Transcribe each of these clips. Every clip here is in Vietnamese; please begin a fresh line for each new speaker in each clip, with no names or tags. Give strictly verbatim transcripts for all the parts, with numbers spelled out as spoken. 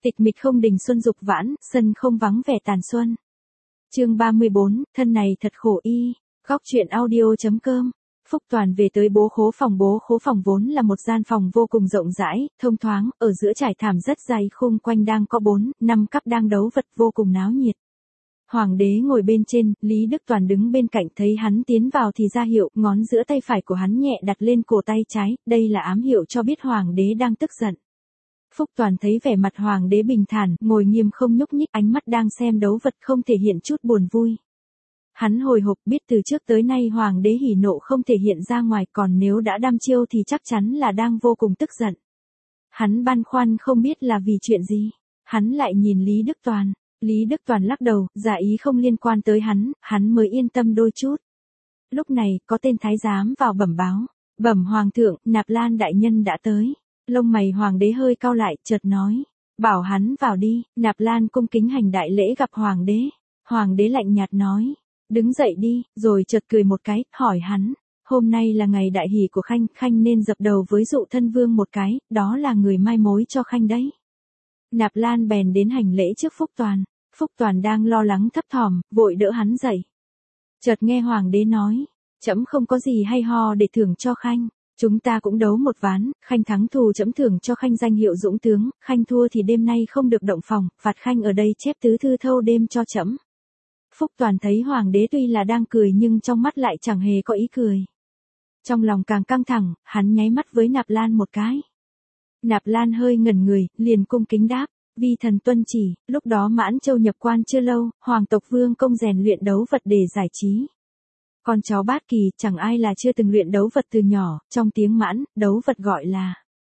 Tịch mịch không đình xuân dục vãn, sân không vắng vẻ tàn xuân. Chương ba mươi bốn, thân này thật khổ y. Góc truyện audio chấm com. Phúc Toàn về tới bố khố phòng. Bố khố phòng vốn là một gian phòng vô cùng rộng rãi, thông thoáng, ở giữa trải thảm rất dày, khung quanh đang có bốn, năm cặp đang đấu vật vô cùng náo nhiệt. Hoàng đế ngồi bên trên, Lý Đức Toàn đứng bên cạnh, thấy hắn tiến vào thì ra hiệu, ngón giữa tay phải của hắn nhẹ đặt lên cổ tay trái, đây là ám hiệu cho biết hoàng đế đang tức giận. Phúc Toàn thấy vẻ mặt hoàng đế bình thản, ngồi nghiêm không nhúc nhích, ánh mắt đang xem đấu vật không thể hiện chút buồn vui. Hắn hồi hộp, biết từ trước tới nay hoàng đế hỉ nộ không thể hiện ra ngoài, còn nếu đã đăm chiêu thì chắc chắn là đang vô cùng tức giận. Hắn băn khoăn không biết là vì chuyện gì. Hắn lại nhìn Lý Đức Toàn. Lý Đức Toàn lắc đầu, giả ý không liên quan tới hắn, hắn mới yên tâm đôi chút. Lúc này, có tên thái giám vào bẩm báo. Bẩm hoàng thượng, Nạp Lan đại nhân đã tới. Lông mày hoàng đế hơi cau lại, chợt nói. Bảo hắn vào đi. Nạp Lan cung kính hành đại lễ gặp hoàng đế. Hoàng đế lạnh nhạt nói. Đứng dậy đi, rồi chợt cười một cái, hỏi hắn. Hôm nay là ngày đại hỷ của Khanh, Khanh nên dập đầu với dụ thân vương một cái, đó là người mai mối cho Khanh đấy. Nạp Lan bèn đến hành lễ trước Phúc Toàn. Phúc Toàn đang lo lắng thấp thỏm, vội đỡ hắn dậy. Chợt nghe hoàng đế nói. Trẫm không có gì hay ho để thưởng cho Khanh. Chúng ta cũng đấu một ván, Khanh thắng thù trẫm thưởng cho Khanh danh hiệu dũng tướng, Khanh thua thì đêm nay không được động phòng, phạt Khanh ở đây chép tứ thư thâu đêm cho trẫm. Phúc Toàn thấy hoàng đế tuy là đang cười nhưng trong mắt lại chẳng hề có ý cười. Trong lòng càng căng thẳng, hắn nháy mắt với Nạp Lan một cái. Nạp Lan hơi ngẩn người, liền cung kính đáp, vi thần tuân chỉ. Lúc đó Mãn Châu nhập quan chưa lâu, hoàng tộc Vương Công rèn luyện đấu vật để giải trí. Con cháu Bát Kỳ, chẳng ai là chưa từng luyện đấu vật từ nhỏ, trong tiếng Mãn, đấu vật gọi là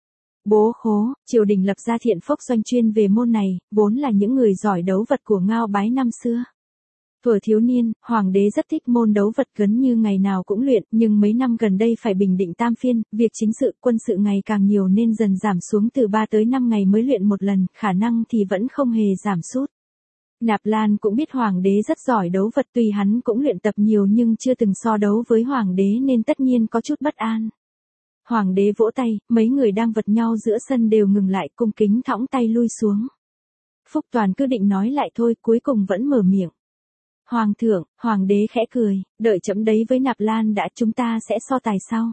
bố khố. Triều đình lập ra Thiện Phốc Doanh chuyên về môn này, vốn là những người giỏi đấu vật của Ngao Bái năm xưa. Thuở thiếu niên, hoàng đế rất thích môn đấu vật, gần như ngày nào cũng luyện, nhưng mấy năm gần đây phải bình định tam phiên, việc chính sự, quân sự ngày càng nhiều nên dần giảm xuống từ ba tới năm ngày mới luyện một lần, khả năng thì vẫn không hề giảm sút. Nạp Lan cũng biết hoàng đế rất giỏi đấu vật, tuy hắn cũng luyện tập nhiều nhưng chưa từng so đấu với hoàng đế nên tất nhiên có chút bất an. Hoàng đế vỗ tay, mấy người đang vật nhau giữa sân đều ngừng lại, cung kính thõng tay lui xuống. Phúc Toàn cứ định nói lại thôi, cuối cùng vẫn mở miệng. Hoàng thượng, hoàng đế khẽ cười, đợi chấm đấy với Nạp Lan đã, chúng ta sẽ so tài sau.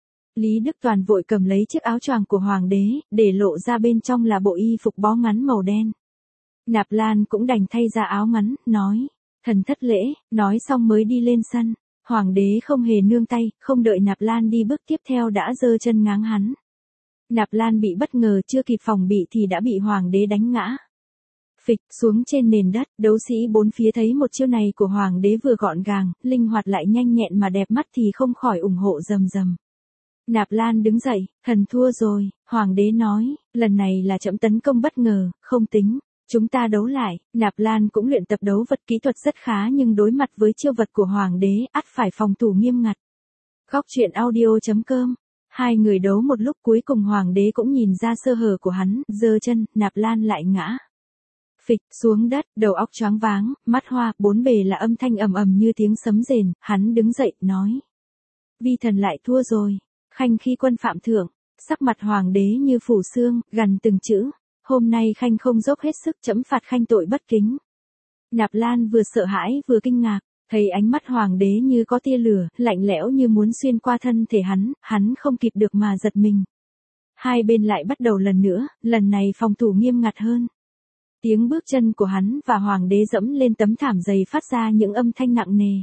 Lý Đức Toàn vội cầm lấy chiếc áo choàng của hoàng đế, để lộ ra bên trong là bộ y phục bó ngắn màu đen. Nạp Lan cũng đành thay ra áo ngắn, nói, thần thất lễ, nói xong mới đi lên sân. Hoàng đế không hề nương tay, không đợi Nạp Lan đi bước tiếp theo đã giơ chân ngáng hắn. Nạp Lan bị bất ngờ, chưa kịp phòng bị thì đã bị hoàng đế đánh ngã. Phịch xuống trên nền đất, đấu sĩ bốn phía thấy một chiêu này của hoàng đế vừa gọn gàng, linh hoạt lại nhanh nhẹn mà đẹp mắt thì không khỏi ủng hộ rầm rầm. Nạp Lan đứng dậy, thần thua rồi, hoàng đế nói, lần này là trẫm tấn công bất ngờ, không tính, chúng ta đấu lại. Nạp Lan cũng luyện tập đấu vật, kỹ thuật rất khá nhưng đối mặt với chiêu vật của hoàng đế, ắt phải phòng thủ nghiêm ngặt. Góc truyện audio chấm com. Hai người đấu một lúc, cuối cùng hoàng đế cũng nhìn ra sơ hở của hắn, giơ chân, Nạp Lan lại ngã. Phịch xuống đất, đầu óc choáng váng, mắt hoa, bốn bề là âm thanh ầm ầm như tiếng sấm rền. Hắn đứng dậy, nói. Vi thần lại thua rồi. Khanh khi quân phạm thượng. Sắc mặt hoàng đế như phủ xương, gằn từng chữ. Hôm nay Khanh không dốc hết sức, trẫm phạt Khanh tội bất kính. Nạp Lan vừa sợ hãi vừa kinh ngạc. Thấy ánh mắt hoàng đế như có tia lửa, lạnh lẽo như muốn xuyên qua thân thể hắn. Hắn không kịp được mà giật mình. Hai bên lại bắt đầu lần nữa, lần này phòng thủ nghiêm ngặt hơn. Tiếng bước chân của hắn và hoàng đế dẫm lên tấm thảm dày phát ra những âm thanh nặng nề.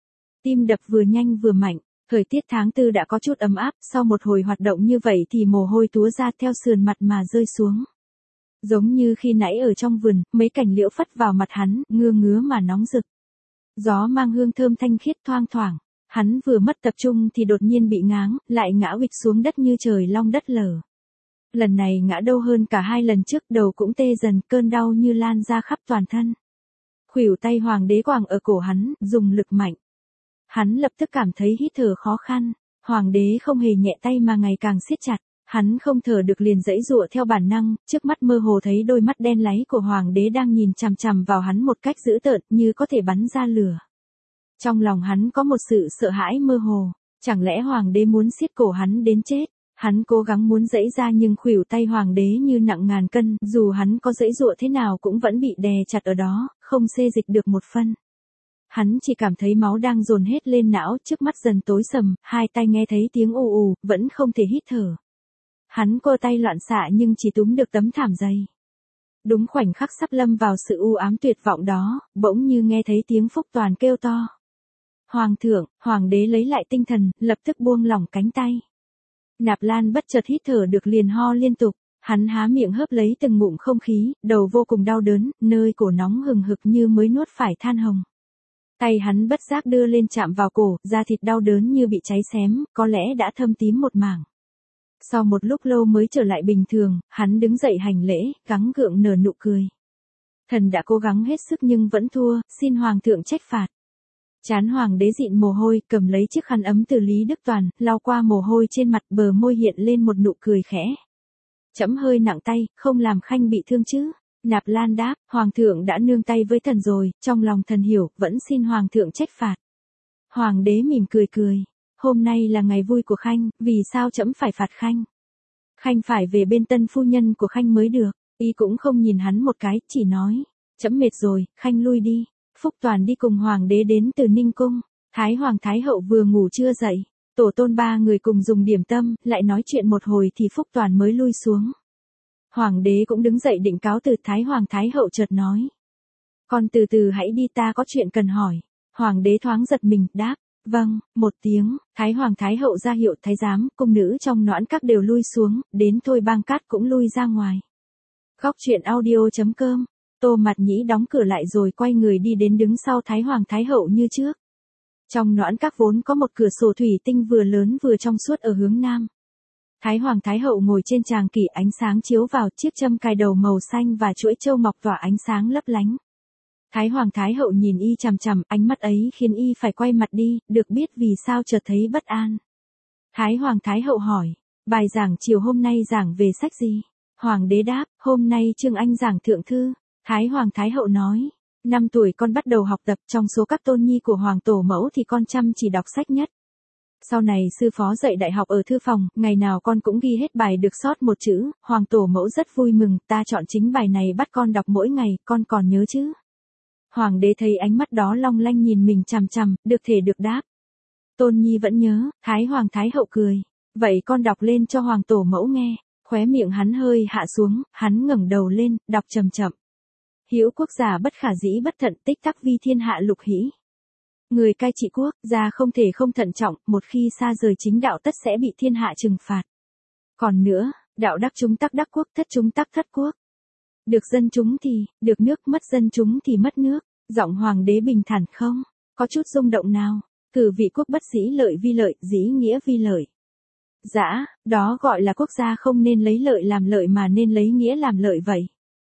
Tim đập vừa nhanh vừa mạnh, thời tiết tháng tư đã có chút ấm áp, sau một hồi hoạt động như vậy thì mồ hôi túa ra theo sườn mặt mà rơi xuống. Giống như khi nãy ở trong vườn, mấy cành liễu phất vào mặt hắn, ngưa ngứa mà nóng rực. Gió mang hương thơm thanh khiết thoang thoảng, hắn vừa mất tập trung thì đột nhiên bị ngáng, lại ngã huỵch xuống đất như trời long đất lở. Lần này ngã đau hơn cả hai lần trước, đầu cũng tê dần, cơn đau như lan ra khắp toàn thân. Khuỷu tay hoàng đế quàng ở cổ hắn, dùng lực mạnh. Hắn lập tức cảm thấy hít thở khó khăn, hoàng đế không hề nhẹ tay mà ngày càng siết chặt. Hắn không thở được liền giãy giụa theo bản năng, trước mắt mơ hồ thấy đôi mắt đen láy của hoàng đế đang nhìn chằm chằm vào hắn một cách dữ tợn, như có thể bắn ra lửa. Trong lòng hắn có một sự sợ hãi mơ hồ, chẳng lẽ hoàng đế muốn siết cổ hắn đến chết? Hắn cố gắng muốn giãy ra nhưng khuỷu tay hoàng đế như nặng ngàn cân, dù hắn có giãy giụa thế nào cũng vẫn bị đè chặt ở đó, không xê dịch được một phân. Hắn chỉ cảm thấy máu đang dồn hết lên não, trước mắt dần tối sầm, hai tai nghe thấy tiếng ù ù, vẫn không thể hít thở. Hắn cô tay loạn xạ nhưng chỉ túm được tấm thảm dày. Đúng khoảnh khắc sắp lâm vào sự u ám tuyệt vọng đó, bỗng như nghe thấy tiếng Phúc Toàn kêu to. Hoàng thượng, hoàng đế lấy lại tinh thần, lập tức buông lỏng cánh tay. Nạp Lan bất chợt hít thở được liền ho liên tục, hắn há miệng hớp lấy từng ngụm không khí, đầu vô cùng đau đớn, nơi cổ nóng hừng hực như mới nuốt phải than hồng. Tay hắn bất giác đưa lên chạm vào cổ, da thịt đau đớn như bị cháy xém, có lẽ đã thâm tím một mảng. Sau một lúc lâu mới trở lại bình thường, hắn đứng dậy hành lễ, gắng gượng nở nụ cười. Thần đã cố gắng hết sức nhưng vẫn thua, xin hoàng thượng trách phạt. Trán hoàng đế dịn mồ hôi, cầm lấy chiếc khăn ấm từ Lý Đức Toàn, lau qua mồ hôi trên mặt, bờ môi hiện lên một nụ cười khẽ. Trẫm hơi nặng tay, không làm khanh bị thương chứ? Nạp Lan đáp, hoàng thượng đã nương tay với thần rồi, trong lòng thần hiểu, vẫn xin hoàng thượng trách phạt. Hoàng đế mỉm cười cười. Hôm nay là ngày vui của khanh, vì sao trẫm phải phạt khanh? Khanh phải về bên tân phu nhân của khanh mới được. Y cũng không nhìn hắn một cái, chỉ nói, trẫm mệt rồi, khanh lui đi. Phúc Toàn đi cùng hoàng đế đến từ Ninh Cung. Thái hoàng thái hậu vừa ngủ chưa dậy. Tổ tôn ba người cùng dùng điểm tâm, lại nói chuyện một hồi thì Phúc Toàn mới lui xuống. Hoàng đế cũng đứng dậy định cáo từ, Thái hoàng thái hậu chợt nói. Con từ từ hãy đi, ta có chuyện cần hỏi. Hoàng đế thoáng giật mình, đáp. Vâng, một tiếng, Thái hoàng thái hậu ra hiệu thái giám, cung nữ trong noãn các đều lui xuống, đến Thôi Bang Cát cũng lui ra ngoài. Góc truyện audio chấm com. Tô Mạt Nhĩ đóng cửa lại rồi quay người đi đến đứng sau Thái hoàng thái hậu như trước. Trong noãn các vốn có một cửa sổ thủy tinh vừa lớn vừa trong suốt ở hướng nam. Thái hoàng thái hậu ngồi trên tràng kỷ, ánh sáng chiếu vào, chiếc châm cài đầu màu xanh và chuỗi châu ngọc tỏa ánh sáng lấp lánh. Thái hoàng thái hậu nhìn y chằm chằm, ánh mắt ấy khiến y phải quay mặt đi, được biết vì sao chợt thấy bất an. Thái hoàng thái hậu hỏi, bài giảng chiều hôm nay giảng về sách gì? Hoàng đế đáp, hôm nay Trương Anh giảng thượng thư. Thái hoàng thái hậu nói, năm tuổi con bắt đầu học tập, trong số các tôn nhi của hoàng tổ mẫu thì con chăm chỉ đọc sách nhất. Sau này sư phó dạy đại học ở thư phòng, ngày nào con cũng ghi hết bài được sót một chữ, hoàng tổ mẫu rất vui mừng, ta chọn chính bài này bắt con đọc mỗi ngày, con còn nhớ chứ? Hoàng đế thấy ánh mắt đó long lanh nhìn mình chằm chằm, được thể được đáp. Tôn nhi vẫn nhớ. Thái hoàng thái hậu cười. Vậy con đọc lên cho hoàng tổ mẫu nghe. Khóe miệng hắn hơi hạ xuống, hắn ngẩng đầu lên, đọc chậm chậm. Hữu quốc gia bất khả dĩ bất thận, tích tắc vi thiên hạ lục hỷ. Người cai trị quốc gia không thể không thận trọng, một khi xa rời chính đạo tất sẽ bị thiên hạ trừng phạt. Còn nữa, đạo đắc chúng tắc đắc quốc, thất chúng tắc thất quốc. Được dân chúng thì, được nước, mất dân chúng thì mất nước. Giọng hoàng đế bình thản không có chút rung động nào. Cử vị quốc bất dĩ lợi vi lợi, dĩ nghĩa vi lợi. Dã, đó gọi là quốc gia không nên lấy lợi làm lợi mà nên lấy nghĩa làm lợi vậy.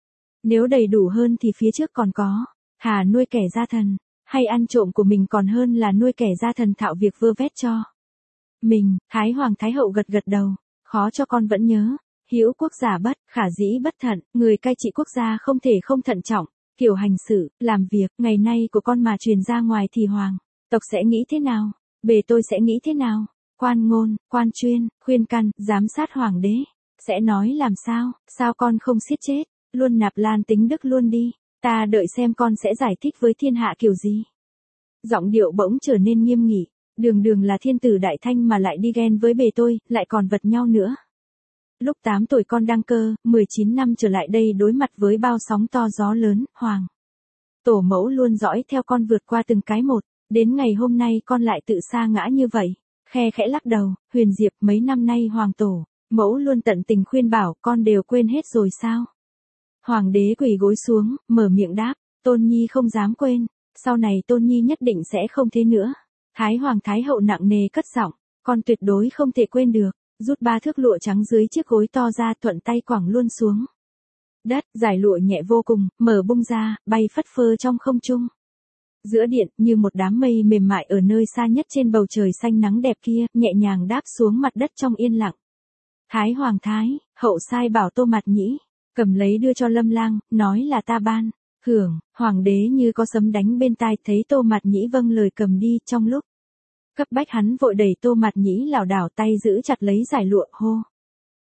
Nếu đầy đủ hơn thì phía trước còn có, thà nuôi kẻ gia thần, hay ăn trộm của mình còn hơn là nuôi kẻ gia thần thạo việc vơ vét cho mình. Thái hoàng thái hậu gật gật đầu, khó cho con vẫn nhớ. Hữu quốc giả bất khả dĩ bất thận, người cai trị quốc gia không thể không thận trọng. Kiểu hành xử, làm việc, ngày nay của con mà truyền ra ngoài thì hoàng tộc sẽ nghĩ thế nào? Bề tôi sẽ nghĩ thế nào? Quan ngôn, quan chuyên, khuyên can, giám sát hoàng đế sẽ nói làm sao? Sao con không siết chết? Luôn Nạp Lan tính đức luôn đi. Ta đợi xem con sẽ giải thích với thiên hạ kiểu gì. Giọng điệu bỗng trở nên nghiêm nghị. Đường đường là thiên tử đại thanh mà lại đi ghen với bề tôi, lại còn vật nhau nữa. Lúc tám tuổi con đăng cơ, mười chín năm trở lại đây đối mặt với bao sóng to gió lớn, hoàng tổ mẫu luôn dõi theo con vượt qua từng cái một, đến ngày hôm nay con lại tự sa ngã như vậy. Khe khẽ lắc đầu, Huyền Diệp, mấy năm nay hoàng tổ mẫu luôn tận tình khuyên bảo, con đều quên hết rồi sao? Hoàng đế quỳ gối xuống, mở miệng đáp, Tôn nhi không dám quên, sau này Tôn nhi nhất định sẽ không thế nữa. Thái hoàng thái hậu nặng nề cất giọng, con tuyệt đối không thể quên được. Rút ba thước lụa trắng dưới chiếc gối to ra, thuận tay quẳng luôn xuống đất, giải lụa nhẹ vô cùng, mở bung ra, bay phất phơ trong không trung. Giữa điện, như một đám mây mềm mại ở nơi xa nhất trên bầu trời xanh nắng đẹp kia, nhẹ nhàng đáp xuống mặt đất trong yên lặng. Thái hoàng thái hậu sai bảo Tô Mạt Nhĩ cầm lấy đưa cho Lâm Lang, nói là ta ban hưởng. Hoàng đế như có sấm đánh bên tai, thấy Tô Mạt Nhĩ vâng lời cầm đi. Trong lúc cấp bách hắn vội đẩy Tô Mạt Nhĩ lảo đảo, tay giữ chặt lấy giải lụa, hô.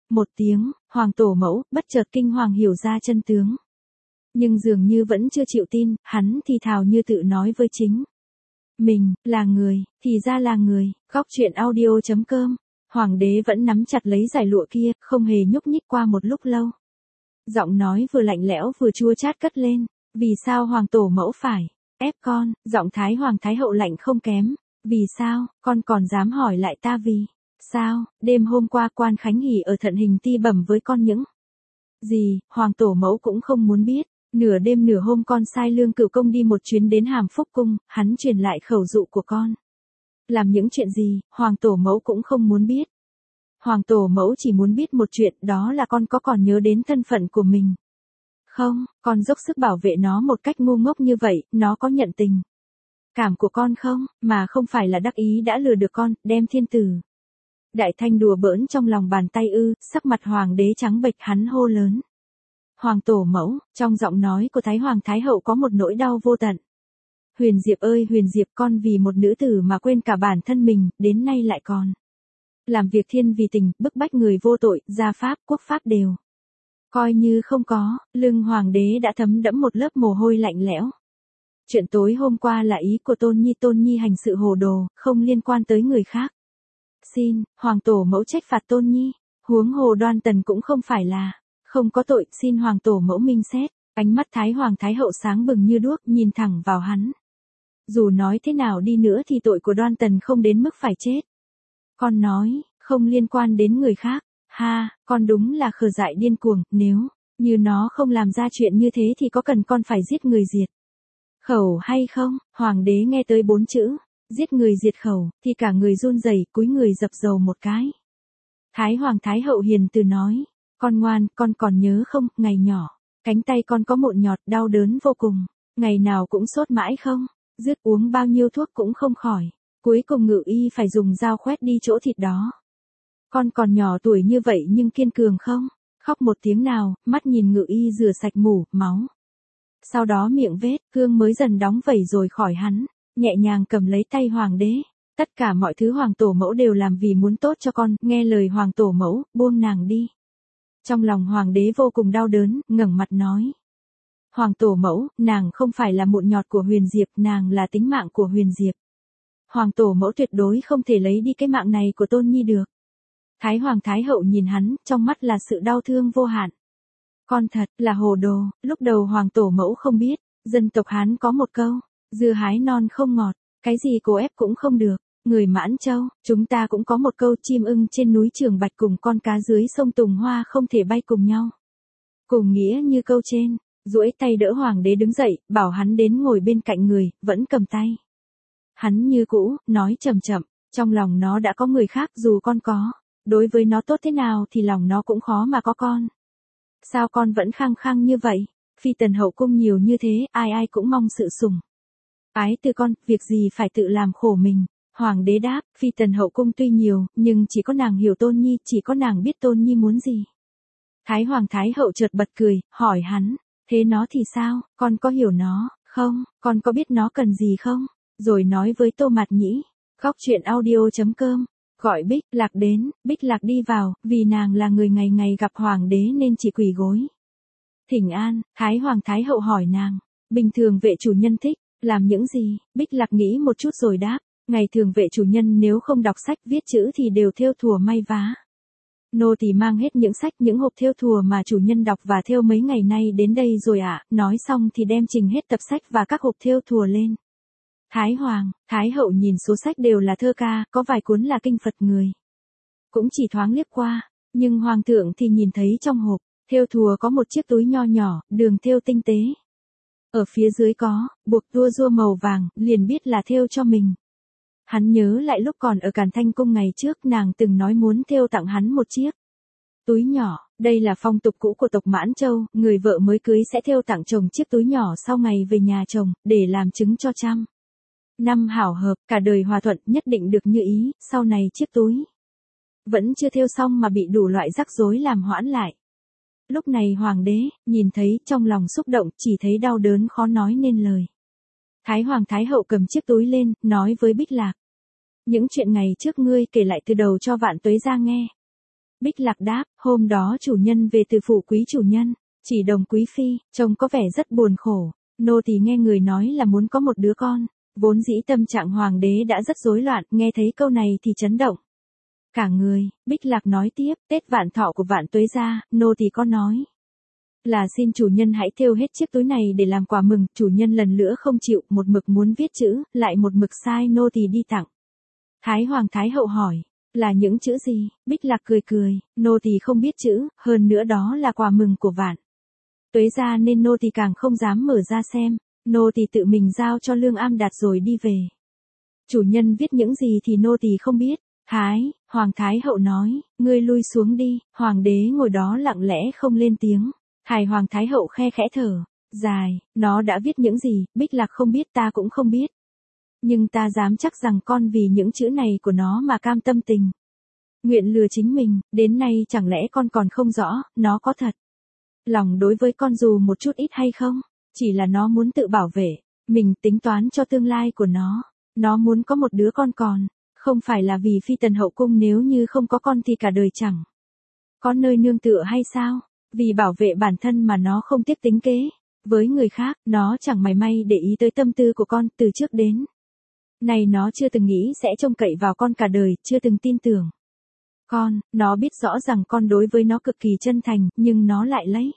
Một tiếng, hoàng tổ mẫu, bất chợt kinh hoàng hiểu ra chân tướng. Nhưng dường như vẫn chưa chịu tin, hắn thì thào như tự nói với chính mình, là người, thì ra là người. Góc truyện audio.com. Hoàng đế vẫn nắm chặt lấy dải lụa kia, không hề nhúc nhích qua một lúc lâu. Giọng nói vừa lạnh lẽo vừa chua chát cất lên. Vì sao hoàng tổ mẫu phải ép con? Giọng thái hoàng thái hậu lạnh không kém. Vì sao, con còn dám hỏi lại ta vì sao? Đêm hôm qua quan Khánh Hỷ ở Thận Hình Ti bẩm với con những gì, hoàng tổ mẫu cũng không muốn biết. Nửa đêm nửa hôm con sai Lương Cửu Công đi một chuyến đến Hàm Phúc Cung, hắn truyền lại khẩu dụ của con. Làm những chuyện gì, hoàng tổ mẫu cũng không muốn biết. Hoàng tổ mẫu chỉ muốn biết một chuyện, đó là con có còn nhớ đến thân phận của mình không? Con dốc sức bảo vệ nó một cách ngu ngốc như vậy, nó có nhận tình cảm của con không? Mà không phải là đắc ý đã lừa được con, đem thiên tử Đại Thanh đùa bỡn trong lòng bàn tay ư? Sắc mặt hoàng đế trắng bệch, hắn hô lớn. Hoàng tổ mẫu, trong giọng nói của Thái Hoàng Thái Hậu có một nỗi đau vô tận. Huyền Diệp ơi Huyền Diệp, con vì một nữ tử mà quên cả bản thân mình, đến nay lại còn làm việc thiên vì tình, bức bách người vô tội, gia pháp, quốc pháp đều coi như không có. Lưng hoàng đế đã thấm đẫm một lớp mồ hôi lạnh lẽo. Chuyện tối hôm qua là ý của Tôn Nhi, Tôn Nhi hành sự hồ đồ, không liên quan tới người khác. Xin, hoàng tổ mẫu trách phạt Tôn Nhi, huống hồ Đoan Tần cũng không phải là không có tội, xin hoàng tổ mẫu minh xét. Ánh mắt Thái Hoàng Thái Hậu sáng bừng như đuốc, nhìn thẳng vào hắn. Dù nói thế nào đi nữa thì tội của Đoan Tần không đến mức phải chết. Con nói, không liên quan đến người khác. Ha, con đúng là khờ dại điên cuồng, nếu như nó không làm ra chuyện như thế thì có cần con phải giết người diệt khẩu hay không? Hoàng đế nghe tới bốn chữ, giết người diệt khẩu, thì cả người run rẩy, cúi người dập dầu một cái. Thái Hoàng Thái Hậu hiền từ nói, con ngoan, con còn nhớ không, ngày nhỏ, cánh tay con có mụn nhọt, đau đớn vô cùng, ngày nào cũng sốt mãi không, dứt uống bao nhiêu thuốc cũng không khỏi, cuối cùng Ngự Y phải dùng dao khoét đi chỗ thịt đó. Con còn nhỏ tuổi như vậy nhưng kiên cường không? Khóc một tiếng nào, mắt nhìn Ngự Y rửa sạch mủ, máu. Sau đó miệng vết, cương mới dần đóng vẩy rồi khỏi hắn, nhẹ nhàng cầm lấy tay hoàng đế. Tất cả mọi thứ hoàng tổ mẫu đều làm vì muốn tốt cho con, nghe lời hoàng tổ mẫu, buông nàng đi. Trong lòng hoàng đế vô cùng đau đớn, ngẩng mặt nói. Hoàng tổ mẫu, nàng không phải là mụn nhọt của Huyền Diệp, nàng là tính mạng của Huyền Diệp. Hoàng tổ mẫu tuyệt đối không thể lấy đi cái mạng này của Tôn Nhi được. Thái Hoàng Thái Hậu nhìn hắn, trong mắt là sự đau thương vô hạn. Con thật là hồ đồ, lúc đầu hoàng tổ mẫu không biết, dân tộc Hán có một câu, dưa hái non không ngọt, cái gì cố ép cũng không được. Người Mãn Châu, chúng ta cũng có một câu, chim ưng trên núi Trường Bạch cùng con cá dưới sông Tùng Hoa không thể bay cùng nhau. Cùng nghĩa như câu trên, duỗi tay đỡ hoàng đế đứng dậy, bảo hắn đến ngồi bên cạnh người, vẫn cầm tay. Hắn như cũ, nói chậm chậm, trong lòng nó đã có người khác, dù con có đối với nó tốt thế nào thì lòng nó cũng khó mà có con. Sao con vẫn khăng khăng như vậy? Phi tần hậu cung nhiều như thế, ai ai cũng mong sự sủng ái từ con, việc gì phải tự làm khổ mình. Hoàng đế đáp, phi tần hậu cung tuy nhiều, nhưng chỉ có nàng hiểu Tôn Nhi, chỉ có nàng biết Tôn Nhi muốn gì. Thái Hoàng Thái Hậu chợt bật cười, hỏi hắn, thế nó thì sao, con có hiểu nó không, con có biết nó cần gì không? Rồi nói với Tô Mạt Nhĩ. Góc truyện audio.com. Gọi Bích Lạc đến, Bích Lạc đi vào, vì nàng là người ngày ngày gặp hoàng đế nên chỉ quỳ gối thỉnh an. Thái Hoàng Thái Hậu hỏi nàng, bình thường vệ chủ nhân thích làm những gì? Bích Lạc nghĩ một chút rồi đáp, ngày thường vệ chủ nhân nếu không đọc sách viết chữ thì đều thêu thùa may vá. Nô tỳ mang hết những sách, những hộp thêu thùa mà chủ nhân đọc và thêu mấy ngày nay đến đây rồi ạ. À. Nói xong thì đem trình hết tập sách và các hộp thêu thùa lên. Thái Hoàng, Thái Hậu nhìn số sách đều là thơ ca, có vài cuốn là kinh Phật người. Cũng chỉ thoáng liếc qua, nhưng Hoàng thượng thì nhìn thấy trong hộp, thêu thùa có một chiếc túi nho nhỏ, đường thêu tinh tế. Ở phía dưới có, buộc tua rua màu vàng, liền biết là thêu cho mình. Hắn nhớ lại lúc còn ở Càn Thanh Cung ngày trước nàng từng nói muốn thêu tặng hắn một chiếc túi nhỏ, đây là phong tục cũ của tộc Mãn Châu, người vợ mới cưới sẽ thêu tặng chồng chiếc túi nhỏ sau ngày về nhà chồng, để làm chứng cho trăm năm hảo hợp, cả đời hòa thuận, nhất định được như ý. Sau này chiếc túi vẫn chưa thêu xong mà bị đủ loại rắc rối làm hoãn lại. Lúc này hoàng đế nhìn thấy, trong lòng xúc động, chỉ thấy đau đớn khó nói nên lời. Thái Hoàng Thái Hậu cầm chiếc túi lên, nói với Bích Lạc, những chuyện ngày trước ngươi kể lại từ đầu cho Vạn Tuế ra nghe. Bích Lạc đáp, hôm đó chủ nhân về từ phủ quý chủ nhân, chỉ đồng quý phi, trông có vẻ rất buồn khổ. Nô tỳ nghe người nói là muốn có một đứa con, vốn dĩ tâm trạng hoàng đế đã rất rối loạn, nghe thấy câu này thì chấn động. Cả người, Bích Lạc nói tiếp, Tết vạn thọ của Vạn Tuế gia, nô tỳ có nói là xin chủ nhân hãy thêu hết chiếc túi này để làm quà mừng, chủ nhân lần nữa không chịu, một mực muốn viết chữ, lại một mực sai nô tỳ đi tặng. Thái Hoàng Thái Hậu hỏi, là những chữ gì? Bích Lạc cười cười, nô tỳ không biết chữ, hơn nữa đó là quà mừng của Vạn Tuế gia nên nô tỳ càng không dám mở ra xem, nô tỳ tự mình giao cho Lương Am Đạt rồi đi về. Chủ nhân viết những gì thì nô tỳ không biết. Thái, Hoàng Thái Hậu nói, ngươi lui xuống đi, Hoàng đế ngồi đó lặng lẽ không lên tiếng. Hải Hoàng Thái Hậu khe khẽ thở dài, nó đã viết những gì, Bích Lạc không biết, ta cũng không biết. Nhưng ta dám chắc rằng con vì những chữ này của nó mà cam tâm tình nguyện lừa chính mình, đến nay chẳng lẽ con còn không rõ, nó có thật lòng đối với con dù một chút ít hay không, chỉ là nó muốn tự bảo vệ mình, tính toán cho tương lai của nó, nó muốn có một đứa con còn, không phải là vì phi tần hậu cung, nếu như không có con thì cả đời chẳng có nơi nương tựa hay sao, vì bảo vệ bản thân mà nó không tiếc tính kế với người khác, nó chẳng mảy may để ý tới tâm tư của con, từ trước đến này nó chưa từng nghĩ sẽ trông cậy vào con cả đời, chưa từng tin tưởng con, nó biết rõ rằng con đối với nó cực kỳ chân thành, nhưng nó lại lấy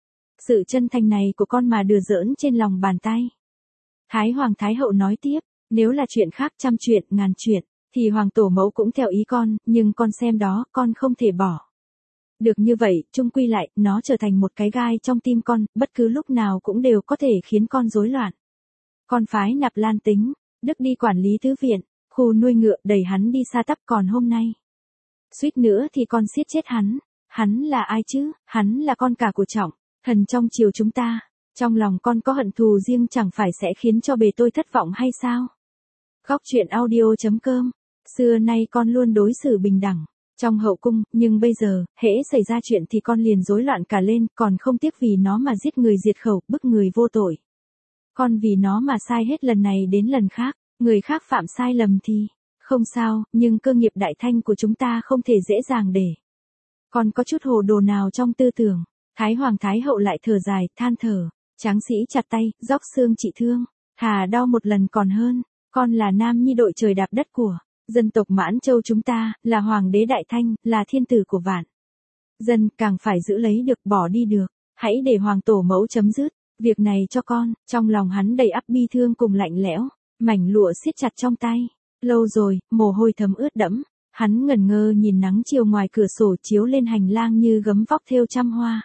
sự chân thành này của con mà đùa giỡn trên lòng bàn tay. Thái Hoàng Thái Hậu nói tiếp, nếu là chuyện khác trăm chuyện, ngàn chuyện, thì Hoàng Tổ mẫu cũng theo ý con, nhưng con xem đó, con không thể bỏ được như vậy, chung quy lại, nó trở thành một cái gai trong tim con, bất cứ lúc nào cũng đều có thể khiến con rối loạn. Con phái Nạp Lan Tính Đức đi quản lý tứ viện, khu nuôi ngựa, đẩy hắn đi xa tắp, còn hôm nay suýt nữa thì con siết chết hắn. Hắn là ai chứ? Hắn là con cả của Trọng thần trong triều chúng ta. Trong lòng con có hận thù riêng, chẳng phải sẽ khiến cho bề tôi thất vọng hay sao? Góc truyện audio chấm com. Xưa nay con luôn đối xử bình đẳng trong hậu cung, nhưng bây giờ, hễ xảy ra chuyện thì con liền rối loạn cả lên, còn không tiếc vì nó mà giết người diệt khẩu, bức người vô tội. Con vì nó mà sai hết lần này đến lần khác, người khác phạm sai lầm thì không sao, nhưng cơ nghiệp đại thanh của chúng ta không thể dễ dàng để con có chút hồ đồ nào trong tư tưởng. Thái Hoàng Thái Hậu lại thở dài, than thở, tráng sĩ chặt tay, róc xương trị thương, thà đau một lần còn hơn. Con là nam nhi đội trời đạp đất của dân tộc Mãn Châu chúng ta, là hoàng đế đại thanh, là thiên tử của vạn dân, càng phải giữ lấy được, bỏ đi được. Hãy để Hoàng Tổ mẫu chấm dứt việc này cho con. Trong lòng hắn đầy ắp bi thương cùng lạnh lẽo, mảnh lụa siết chặt trong tay. Lâu rồi, mồ hôi thấm ướt đẫm, hắn ngẩn ngơ nhìn nắng chiều ngoài cửa sổ chiếu lên hành lang như gấm vóc thêu trăm hoa.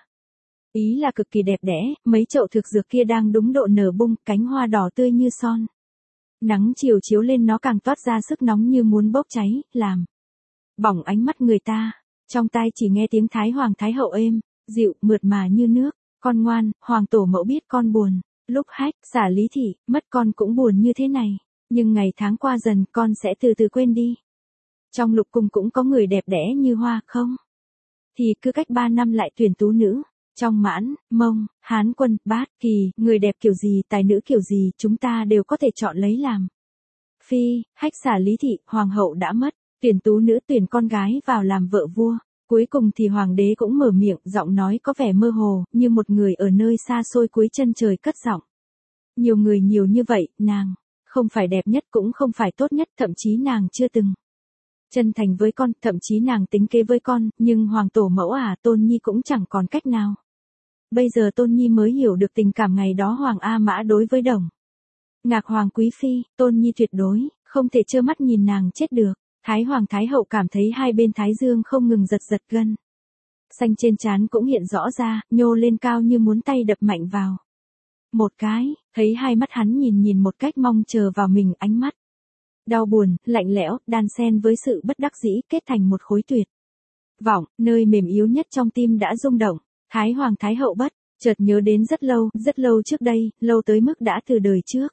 Ý là cực kỳ đẹp đẽ, mấy chậu thực dược kia đang đúng độ nở bung, cánh hoa đỏ tươi như son. Nắng chiều chiếu lên nó càng toát ra sức nóng như muốn bốc cháy, làm bỏng ánh mắt người ta. Trong tai chỉ nghe tiếng Thái Hoàng Thái Hậu êm, dịu, mượt mà như nước. Con ngoan, Hoàng Tổ mẫu biết con buồn. Lúc hách, xả lý thị, mất con cũng buồn như thế này. Nhưng ngày tháng qua dần, con sẽ từ từ quên đi. Trong lục cung cũng có người đẹp đẽ như hoa, không? Thì cứ cách ba năm lại tuyển tú nữ. Trong Mãn, Mông, Hán Quân, Bát, Kỳ, người đẹp kiểu gì, tài nữ kiểu gì, chúng ta đều có thể chọn lấy làm phi. Hách xả lý thị, hoàng hậu đã mất, tuyển tú nữ, tuyển con gái vào làm vợ vua. Cuối cùng thì hoàng đế cũng mở miệng, giọng nói có vẻ mơ hồ, như một người ở nơi xa xôi cuối chân trời cất giọng. Nhiều người nhiều như vậy, nàng không phải đẹp nhất cũng không phải tốt nhất, thậm chí nàng chưa từng chân thành với con, thậm chí nàng tính kế với con, nhưng Hoàng Tổ mẫu à, Tôn Nhi cũng chẳng còn cách nào. Bây giờ Tôn Nhi mới hiểu được tình cảm ngày đó Hoàng A Mã đối với Đồng Ngạc Hoàng Quý Phi, Tôn Nhi tuyệt đối không thể trơ mắt nhìn nàng chết được. Thái Hoàng Thái Hậu cảm thấy hai bên thái dương không ngừng giật giật, gân xanh trên trán cũng hiện rõ ra, nhô lên cao như muốn tay đập mạnh vào một cái. Thấy hai mắt hắn nhìn nhìn một cách mong chờ vào mình, ánh mắt đau buồn, lạnh lẽo, đan xen với sự bất đắc dĩ, kết thành một khối tuyệt vọng, nơi mềm yếu nhất trong tim đã rung động. Thái Hoàng Thái Hậu bất chợt nhớ đến rất lâu, rất lâu trước đây, lâu tới mức đã từ đời trước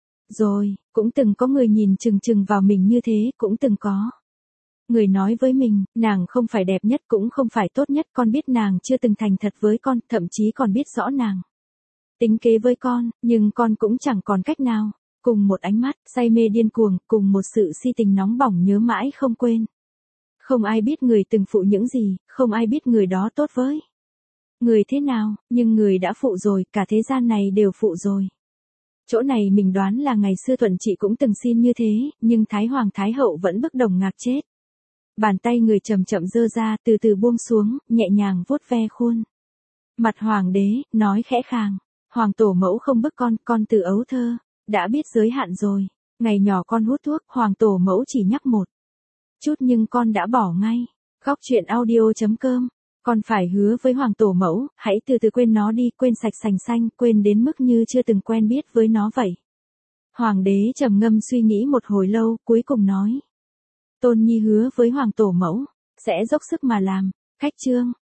rồi, cũng từng có người nhìn chừng chừng vào mình như thế, cũng từng có người nói với mình, nàng không phải đẹp nhất cũng không phải tốt nhất, con biết nàng chưa từng thành thật với con, thậm chí còn biết rõ nàng tính kế với con, nhưng con cũng chẳng còn cách nào. Cùng một ánh mắt, say mê điên cuồng, cùng một sự si tình nóng bỏng nhớ mãi không quên. Không ai biết người từng phụ những gì, không ai biết người đó tốt với người thế nào, nhưng người đã phụ rồi, cả thế gian này đều phụ rồi. Chỗ này mình đoán là ngày xưa Thuận Trị cũng từng xin như thế, nhưng Thái Hoàng Thái Hậu vẫn bức đồng ngạc chết. Bàn tay người chậm chậm giơ ra, từ từ buông xuống, nhẹ nhàng vuốt ve khuôn mặt Hoàng đế, nói khẽ khàng. Hoàng tổ mẫu không bức con, con từ ấu thơ đã biết giới hạn rồi. Ngày nhỏ con hút thuốc, Hoàng tổ mẫu chỉ nhắc một chút nhưng con đã bỏ ngay. Góc truyện audio.com. Con phải hứa với Hoàng tổ mẫu, hãy từ từ quên nó đi, quên sạch sành xanh, quên đến mức như chưa từng quen biết với nó vậy. Hoàng đế trầm ngâm suy nghĩ một hồi lâu, cuối cùng nói. Tôn nhi hứa với Hoàng tổ mẫu, sẽ dốc sức mà làm. Khách trương.